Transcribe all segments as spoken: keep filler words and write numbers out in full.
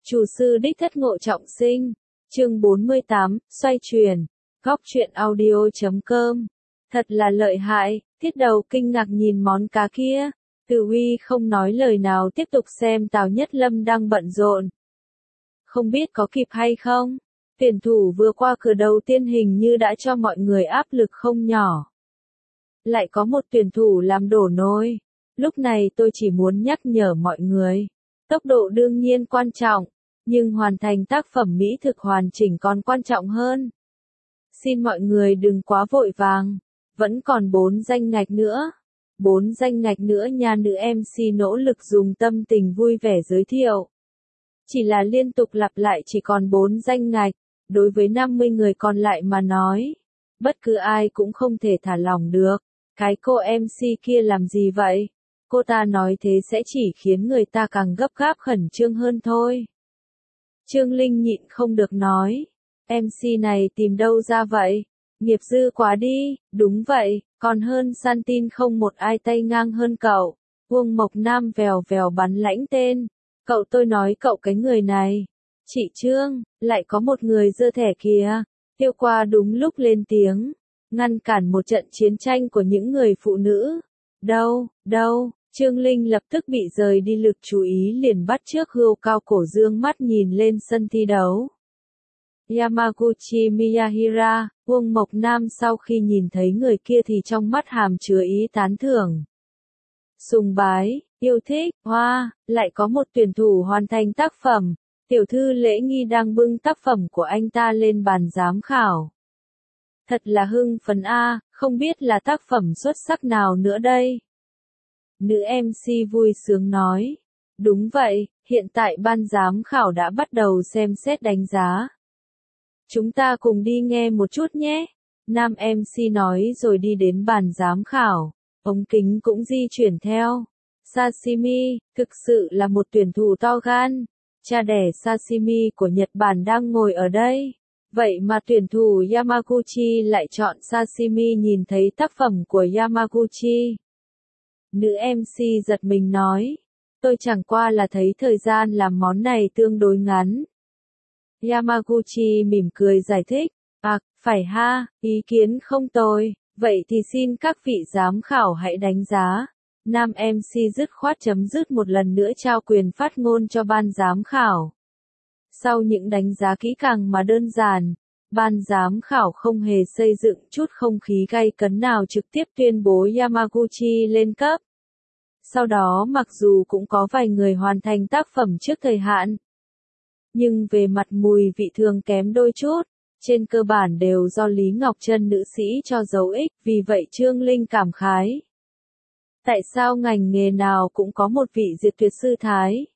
Chủ sư đích thất Ngộ Trọng Sinh, chương bốn mươi tám, xoay chuyển, góc truyện audio chấm com. Thật là lợi hại, Thiết Đầu kinh ngạc nhìn món cá kia, Từ Huy không nói lời nào tiếp tục xem Tào Nhất Lâm đang bận rộn. Không biết có kịp hay không? Tuyển thủ vừa qua cửa đầu tiên hình như đã cho mọi người áp lực không nhỏ. Lại có một tuyển thủ làm đổ nồi. Lúc này tôi chỉ muốn nhắc nhở mọi người. Tốc độ đương nhiên quan trọng, nhưng hoàn thành tác phẩm mỹ thực hoàn chỉnh còn quan trọng hơn. Xin mọi người đừng quá vội vàng, vẫn còn bốn danh ngạch nữa. Bốn danh ngạch nữa nha, nữ em xê nỗ lực dùng tâm tình vui vẻ giới thiệu. Chỉ là liên tục lặp lại chỉ còn bốn danh ngạch, đối với năm mươi người còn lại mà nói. Bất cứ ai cũng không thể thả lỏng được. Cái cô em xê kia làm gì vậy? Cô ta nói thế sẽ chỉ khiến người ta càng gấp gáp khẩn trương hơn thôi. Trương Linh nhịn không được nói. em xê này tìm đâu ra vậy? Nghiệp dư quá đi, đúng vậy, còn hơn săn tin không một ai tay ngang hơn cậu. Uông Mộc Nam vèo vèo bắn lãnh tên. Cậu tôi nói cậu cái người này. Chị Trương, lại có một người giơ thẻ kìa. Tiêu Qua đúng lúc lên tiếng. Ngăn cản một trận chiến tranh của những người phụ nữ. Đâu, đâu, Trương Linh lập tức bị rời đi lực chú ý liền bắt trước Hươu Cao Cổ dương mắt nhìn lên sân thi đấu. Yamaguchi Miyahira, Uông Mộc Nam sau khi nhìn thấy người kia thì trong mắt hàm chứa ý tán thưởng. Sùng bái, yêu thích, hoa, lại có một tuyển thủ hoàn thành tác phẩm. Tiểu thư Lễ Nghi đang bưng tác phẩm của anh ta lên bàn giám khảo. Thật là hưng phấn a, không biết là tác phẩm xuất sắc nào nữa đây. Nữ em xê vui sướng nói. Đúng vậy, hiện tại ban giám khảo đã bắt đầu xem xét đánh giá. Chúng ta cùng đi nghe một chút nhé. Nam em xê nói rồi đi đến bàn giám khảo. Ống kính cũng di chuyển theo. Sashimi, thực sự là một tuyển thủ to gan. Cha đẻ sashimi của Nhật Bản đang ngồi ở đây. Vậy mà tuyển thủ Yamaguchi lại chọn sashimi, nhìn thấy tác phẩm của Yamaguchi. Nữ em xê giật mình nói. Tôi chẳng qua là thấy thời gian làm món này tương đối ngắn. Yamaguchi mỉm cười giải thích. À, phải ha, ý kiến không tồi. Vậy thì xin các vị giám khảo hãy đánh giá. Nam em xê dứt khoát chấm dứt một lần nữa trao quyền phát ngôn cho ban giám khảo. Sau những đánh giá kỹ càng mà đơn giản, ban giám khảo không hề xây dựng chút không khí gay cấn nào trực tiếp tuyên bố Yamaguchi lên cấp. Sau đó mặc dù cũng có vài người hoàn thành tác phẩm trước thời hạn, nhưng về mặt mùi vị thường kém đôi chút, trên cơ bản đều do Lý Ngọc Trân nữ sĩ cho dấu ích, vì vậy Trương Linh cảm khái. Tại sao ngành nghề nào cũng có một vị Diệt Tuyệt Sư Thái?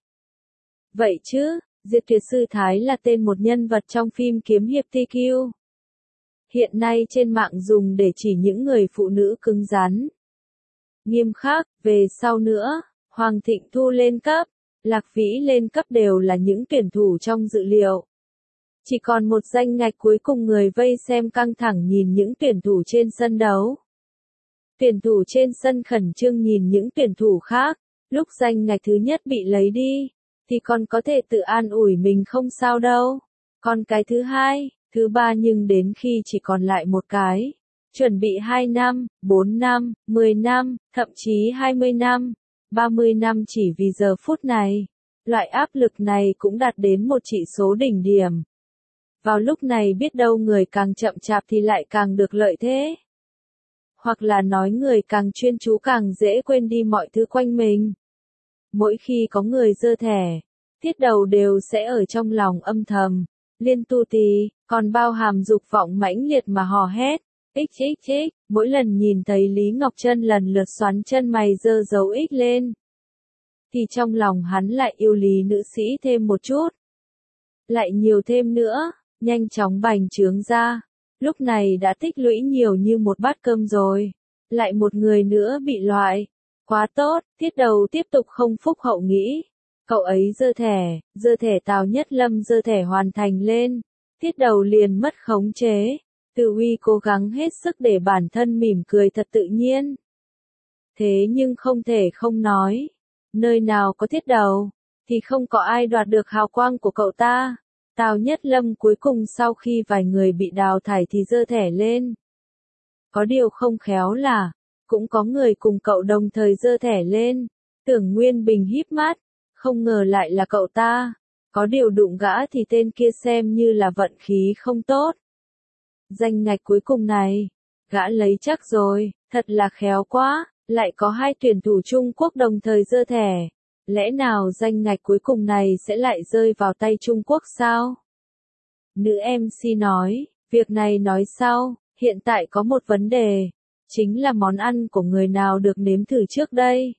Vậy chứ, Diệt Tuyệt Sư Thái là tên một nhân vật trong phim kiếm hiệp tê kiu. Hiện nay trên mạng dùng để chỉ những người phụ nữ cứng rắn, nghiêm khắc. Về sau nữa, Hoàng Thịnh Thu lên cấp, Lạc Vĩ lên cấp đều là những tuyển thủ trong dự liệu. Chỉ còn một danh ngạch cuối cùng, người vây xem căng thẳng nhìn những tuyển thủ trên sân đấu. Tuyển thủ trên sân khẩn trương nhìn những tuyển thủ khác. Lúc danh ngạch thứ nhất bị lấy đi, thì còn có thể tự an ủi mình không sao đâu. Còn cái thứ hai, thứ ba, nhưng đến khi chỉ còn lại một cái, chuẩn bị hai năm, bốn năm, mười năm, thậm chí hai mươi năm, ba mươi năm chỉ vì giờ phút này. Loại áp lực này cũng đạt đến một chỉ số đỉnh điểm. Vào lúc này biết đâu người càng chậm chạp thì lại càng được lợi thế. Hoặc là nói người càng chuyên chú càng dễ quên đi mọi thứ quanh mình. Mỗi khi có người giơ thẻ, Thiết Đầu đều sẽ ở trong lòng âm thầm, liên tu tí, còn bao hàm dục vọng mãnh liệt mà hò hét, x x x, mỗi lần nhìn thấy Lý Ngọc Trân lần lượt xoắn chân mày giơ dấu x lên. Thì trong lòng hắn lại yêu Lý nữ sĩ thêm một chút. Lại nhiều thêm nữa, nhanh chóng bành trướng ra. Lúc này đã tích lũy nhiều như một bát cơm rồi. Lại một người nữa bị loại. Quá tốt, Thiết Đầu tiếp tục không phúc hậu nghĩ. Cậu ấy giơ thẻ, giơ thẻ Tào Nhất Lâm giơ thẻ hoàn thành lên. Thiết Đầu liền mất khống chế. Từ Huy cố gắng hết sức để bản thân mỉm cười thật tự nhiên. Thế nhưng không thể không nói. Nơi nào có Thiết Đầu, thì không có ai đoạt được hào quang của cậu ta. Tào Nhất Lâm cuối cùng sau khi vài người bị đào thải thì giơ thẻ lên. Có điều không khéo là, cũng có người cùng cậu đồng thời giơ thẻ lên. Tưởng Nguyên Bình híp mắt, không ngờ lại là cậu ta. Có điều đụng gã thì tên kia xem như là vận khí không tốt. Danh ngạch cuối cùng này, gã lấy chắc rồi, thật là khéo quá, lại có hai tuyển thủ Trung Quốc đồng thời giơ thẻ. Lẽ nào danh ngạch cuối cùng này sẽ lại rơi vào tay Trung Quốc sao? Nữ em xê nói, việc này nói sau, hiện tại có một vấn đề, chính là món ăn của người nào được nếm thử trước đây.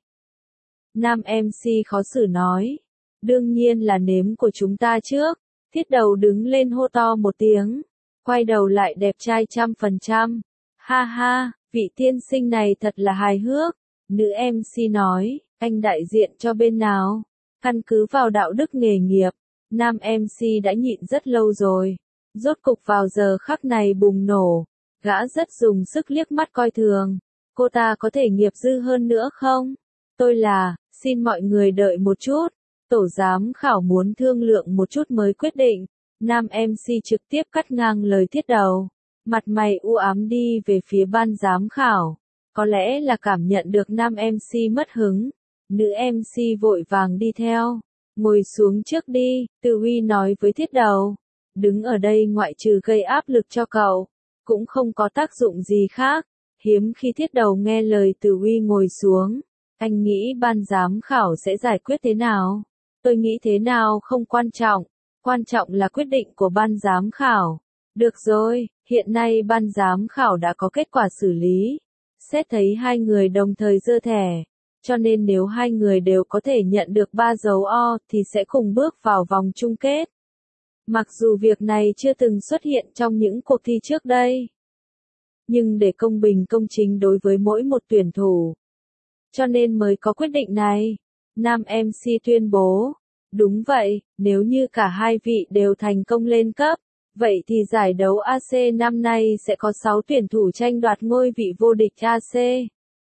Nam em xê khó xử nói, đương nhiên là nếm của chúng ta trước. Thiết Đầu đứng lên hô to một tiếng, quay đầu lại đẹp trai trăm phần trăm. Ha ha, vị tiên sinh này thật là hài hước. Nữ em xê nói, anh đại diện cho bên nào? Căn cứ vào đạo đức nghề nghiệp, nam em xê đã nhịn rất lâu rồi. Rốt cục vào giờ khắc này bùng nổ, gã rất dùng sức liếc mắt coi thường. Cô ta có thể nghiệp dư hơn nữa không? Tôi là, xin mọi người đợi một chút. Tổ giám khảo muốn thương lượng một chút mới quyết định. Nam em xê trực tiếp cắt ngang lời Thiết Đầu. Mặt mày u ám đi về phía ban giám khảo. Có lẽ là cảm nhận được nam em xê mất hứng. Nữ em xê vội vàng đi theo. Ngồi xuống trước đi, Từ Huy nói với Thiết Đầu. Đứng ở đây ngoại trừ gây áp lực cho cậu, cũng không có tác dụng gì khác. Hiếm khi Thiết Đầu nghe lời Từ Huy ngồi xuống. Anh nghĩ ban giám khảo sẽ giải quyết thế nào? Tôi nghĩ thế nào không quan trọng. Quan trọng là quyết định của ban giám khảo. Được rồi, hiện nay ban giám khảo đã có kết quả xử lý. Xét thấy hai người đồng thời giơ thẻ. Cho nên nếu hai người đều có thể nhận được ba dấu O thì sẽ cùng bước vào vòng chung kết. Mặc dù việc này chưa từng xuất hiện trong những cuộc thi trước đây. Nhưng để công bình công chính đối với mỗi một tuyển thủ. Cho nên mới có quyết định này. Nam em xê tuyên bố. Đúng vậy, nếu như cả hai vị đều thành công lên cấp, vậy thì giải đấu a xê năm nay sẽ có sáu tuyển thủ tranh đoạt ngôi vị vô địch a xê.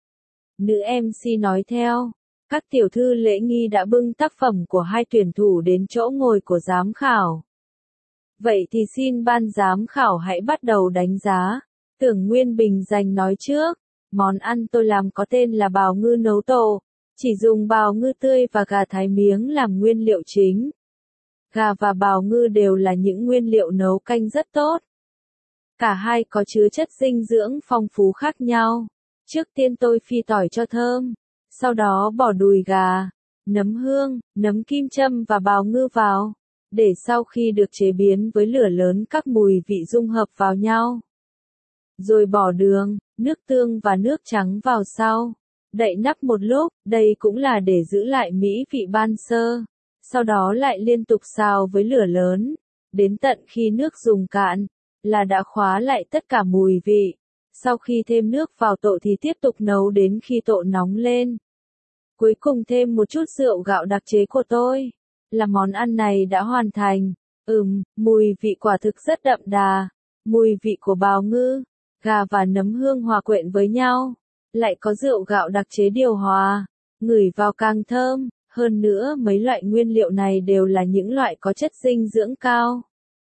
Nữ em xê nói theo, các tiểu thư lễ nghi đã bưng tác phẩm của hai tuyển thủ đến chỗ ngồi của giám khảo. Vậy thì xin ban giám khảo hãy bắt đầu đánh giá. Tưởng Nguyên Bình giành nói trước, món ăn tôi làm có tên là bào ngư nấu tổ. Chỉ dùng bào ngư tươi và gà thái miếng làm nguyên liệu chính. Gà và bào ngư đều là những nguyên liệu nấu canh rất tốt. Cả hai có chứa chất dinh dưỡng phong phú khác nhau. Trước tiên tôi phi tỏi cho thơm. Sau đó bỏ đùi gà, nấm hương, nấm kim châm và bào ngư vào. Để sau khi được chế biến với lửa lớn các mùi vị dung hợp vào nhau. Rồi bỏ đường, nước tương và nước trắng vào sau. Đậy nắp một lúc, đây cũng là để giữ lại mỹ vị ban sơ. Sau đó lại liên tục xào với lửa lớn, đến tận khi nước dùng cạn, là đã khóa lại tất cả mùi vị. Sau khi thêm nước vào tổ thì tiếp tục nấu đến khi tổ nóng lên. Cuối cùng thêm một chút rượu gạo đặc chế của tôi, là món ăn này đã hoàn thành. Ừm, mùi vị quả thực rất đậm đà. Mùi vị của bào ngư, gà và nấm hương hòa quyện với nhau. Lại có rượu gạo đặc chế điều hòa, ngửi vào càng thơm, hơn nữa mấy loại nguyên liệu này đều là những loại có chất dinh dưỡng cao.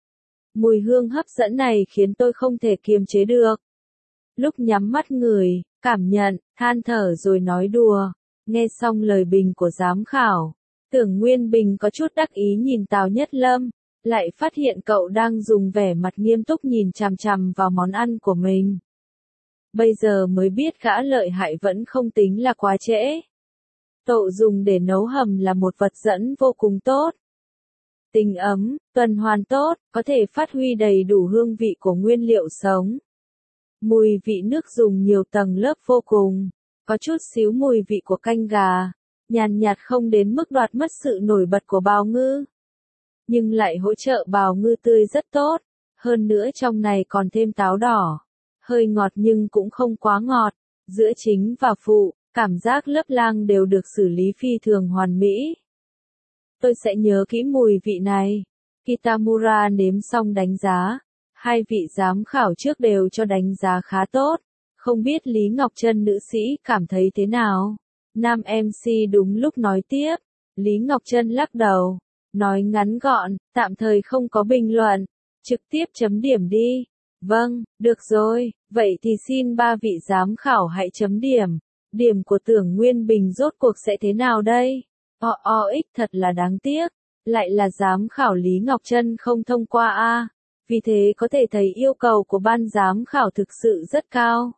Mùi hương hấp dẫn này khiến tôi không thể kiềm chế được. Lúc nhắm mắt ngửi, cảm nhận, than thở rồi nói đùa, nghe xong lời bình của giám khảo, Tưởng Nguyên Bình có chút đắc ý nhìn Tào Nhất Lâm, lại phát hiện cậu đang dùng vẻ mặt nghiêm túc nhìn chằm chằm vào món ăn của mình. Bây giờ mới biết gã lợi hại vẫn không tính là quá trễ. Tổ dùng để nấu hầm là một vật dẫn vô cùng tốt. Tính ấm, tuần hoàn tốt, có thể phát huy đầy đủ hương vị của nguyên liệu sống. Mùi vị nước dùng nhiều tầng lớp vô cùng. Có chút xíu mùi vị của canh gà. Nhàn nhạt không đến mức đoạt mất sự nổi bật của bào ngư. Nhưng lại hỗ trợ bào ngư tươi rất tốt. Hơn nữa trong này còn thêm táo đỏ. Hơi ngọt nhưng cũng không quá ngọt. Giữa chính và phụ, cảm giác lớp lang đều được xử lý phi thường hoàn mỹ. Tôi sẽ nhớ kỹ mùi vị này. Kitamura nếm xong đánh giá. Hai vị giám khảo trước đều cho đánh giá khá tốt. Không biết Lý Ngọc Trân nữ sĩ cảm thấy thế nào? Nam em xê đúng lúc nói tiếp. Lý Ngọc Trân lắc đầu, nói ngắn gọn, tạm thời không có bình luận, trực tiếp chấm điểm đi. Vâng, được rồi, vậy thì xin ba vị giám khảo hãy chấm điểm. Điểm của Tưởng Nguyên Bình rốt cuộc sẽ thế nào đây? O o ích thật là đáng tiếc, lại là giám khảo Lý Ngọc Trân không thông qua a. Vì thế có thể thấy yêu cầu của ban giám khảo thực sự rất cao.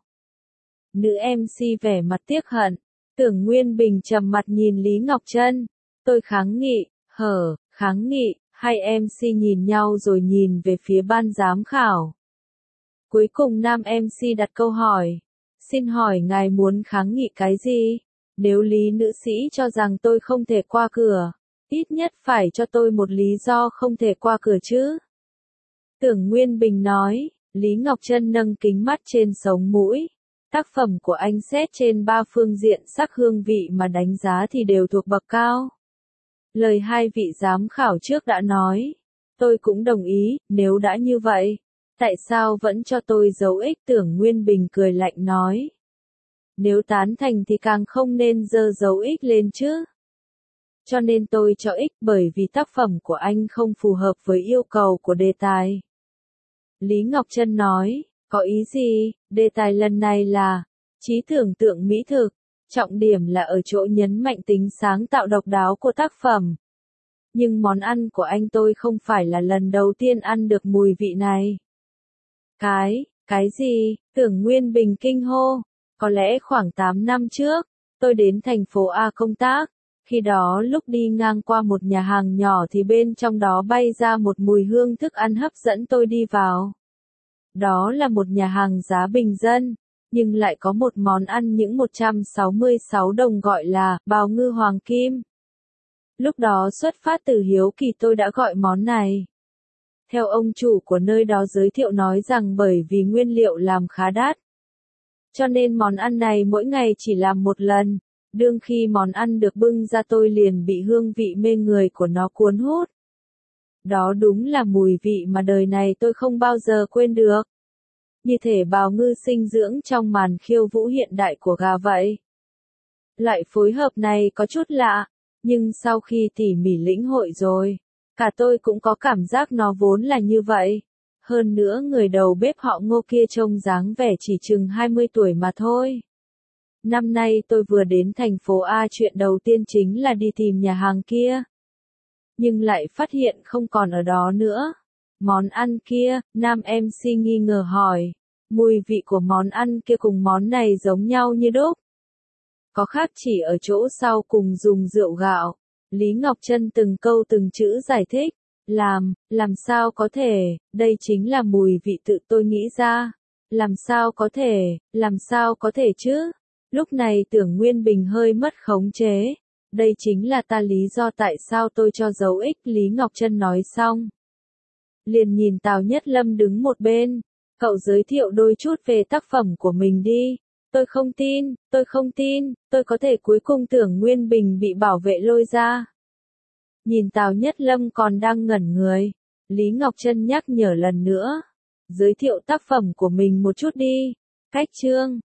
Nữ em xê vẻ mặt tiếc hận, Tưởng Nguyên Bình trầm mặt nhìn Lý Ngọc Trân. Tôi kháng nghị, hở, kháng nghị, hai em xê nhìn nhau rồi nhìn về phía ban giám khảo. Cuối cùng nam em xê đặt câu hỏi. Xin hỏi ngài muốn kháng nghị cái gì? Nếu Lý nữ sĩ cho rằng tôi không thể qua cửa, ít nhất phải cho tôi một lý do không thể qua cửa chứ. Tưởng Nguyên Bình nói, Lý Ngọc Trân nâng kính mắt trên sống mũi. Tác phẩm của anh xét trên ba phương diện sắc hương vị mà đánh giá thì đều thuộc bậc cao. Lời hai vị giám khảo trước đã nói. Tôi cũng đồng ý, nếu đã như vậy, tại sao vẫn cho tôi dấu ích? Tưởng Nguyên Bình cười lạnh nói. Nếu tán thành thì càng không nên giơ dấu ích lên chứ. Cho nên tôi cho ích bởi vì tác phẩm của anh không phù hợp với yêu cầu của đề tài. Lý Ngọc Trân nói, có ý gì? Đề tài lần này là trí tưởng tượng mỹ thực, trọng điểm là ở chỗ nhấn mạnh tính sáng tạo độc đáo của tác phẩm. Nhưng món ăn của anh tôi không phải là lần đầu tiên ăn được mùi vị này. Cái, cái gì? Tưởng Nguyên Bình kinh hô. Có lẽ khoảng tám năm trước, tôi đến thành phố A công tác. Khi đó lúc đi ngang qua một nhà hàng nhỏ thì bên trong đó bay ra một mùi hương thức ăn hấp dẫn tôi đi vào. Đó là một nhà hàng giá bình dân, nhưng lại có một món ăn những một trăm sáu mươi sáu đồng gọi là bào ngư hoàng kim. Lúc đó xuất phát từ hiếu kỳ tôi đã gọi món này. Theo ông chủ của nơi đó giới thiệu nói rằng bởi vì nguyên liệu làm khá đắt, cho nên món ăn này mỗi ngày chỉ làm một lần. Đương khi món ăn được bưng ra tôi liền bị hương vị mê người của nó cuốn hút. Đó đúng là mùi vị mà đời này tôi không bao giờ quên được. Như thể bào ngư sinh dưỡng trong màn khiêu vũ hiện đại của gà vậy. Loại phối hợp này có chút lạ, nhưng sau khi tỉ mỉ lĩnh hội rồi, cả tôi cũng có cảm giác nó vốn là như vậy. Hơn nữa người đầu bếp họ Ngô kia trông dáng vẻ chỉ chừng hai mươi tuổi mà thôi. Năm nay tôi vừa đến thành phố A, chuyện đầu tiên chính là đi tìm nhà hàng kia. Nhưng lại phát hiện không còn ở đó nữa. Món ăn kia, nam em xê nghi ngờ hỏi. Mùi vị của món ăn kia cùng món này giống nhau như đúc. Có khác chỉ ở chỗ sau cùng dùng rượu gạo. Lý Ngọc Trân từng câu từng chữ giải thích. Làm, làm sao có thể, đây chính là mùi vị tự tôi nghĩ ra. Làm sao có thể, làm sao có thể chứ? Lúc này Tưởng Nguyên Bình hơi mất khống chế. Đây chính là ta lý do tại sao tôi cho dấu ích. Lý Ngọc Trân nói xong, liền nhìn Tào Nhất Lâm đứng một bên. Cậu giới thiệu đôi chút về tác phẩm của mình đi. Tôi không tin, tôi không tin, tôi có thể. Cuối cùng Tưởng Nguyên Bình bị bảo vệ lôi ra. Nhìn Tào Nhất Lâm còn đang ngẩn người, Lý Ngọc Trân nhắc nhở lần nữa. Giới thiệu tác phẩm của mình một chút đi. Cách chương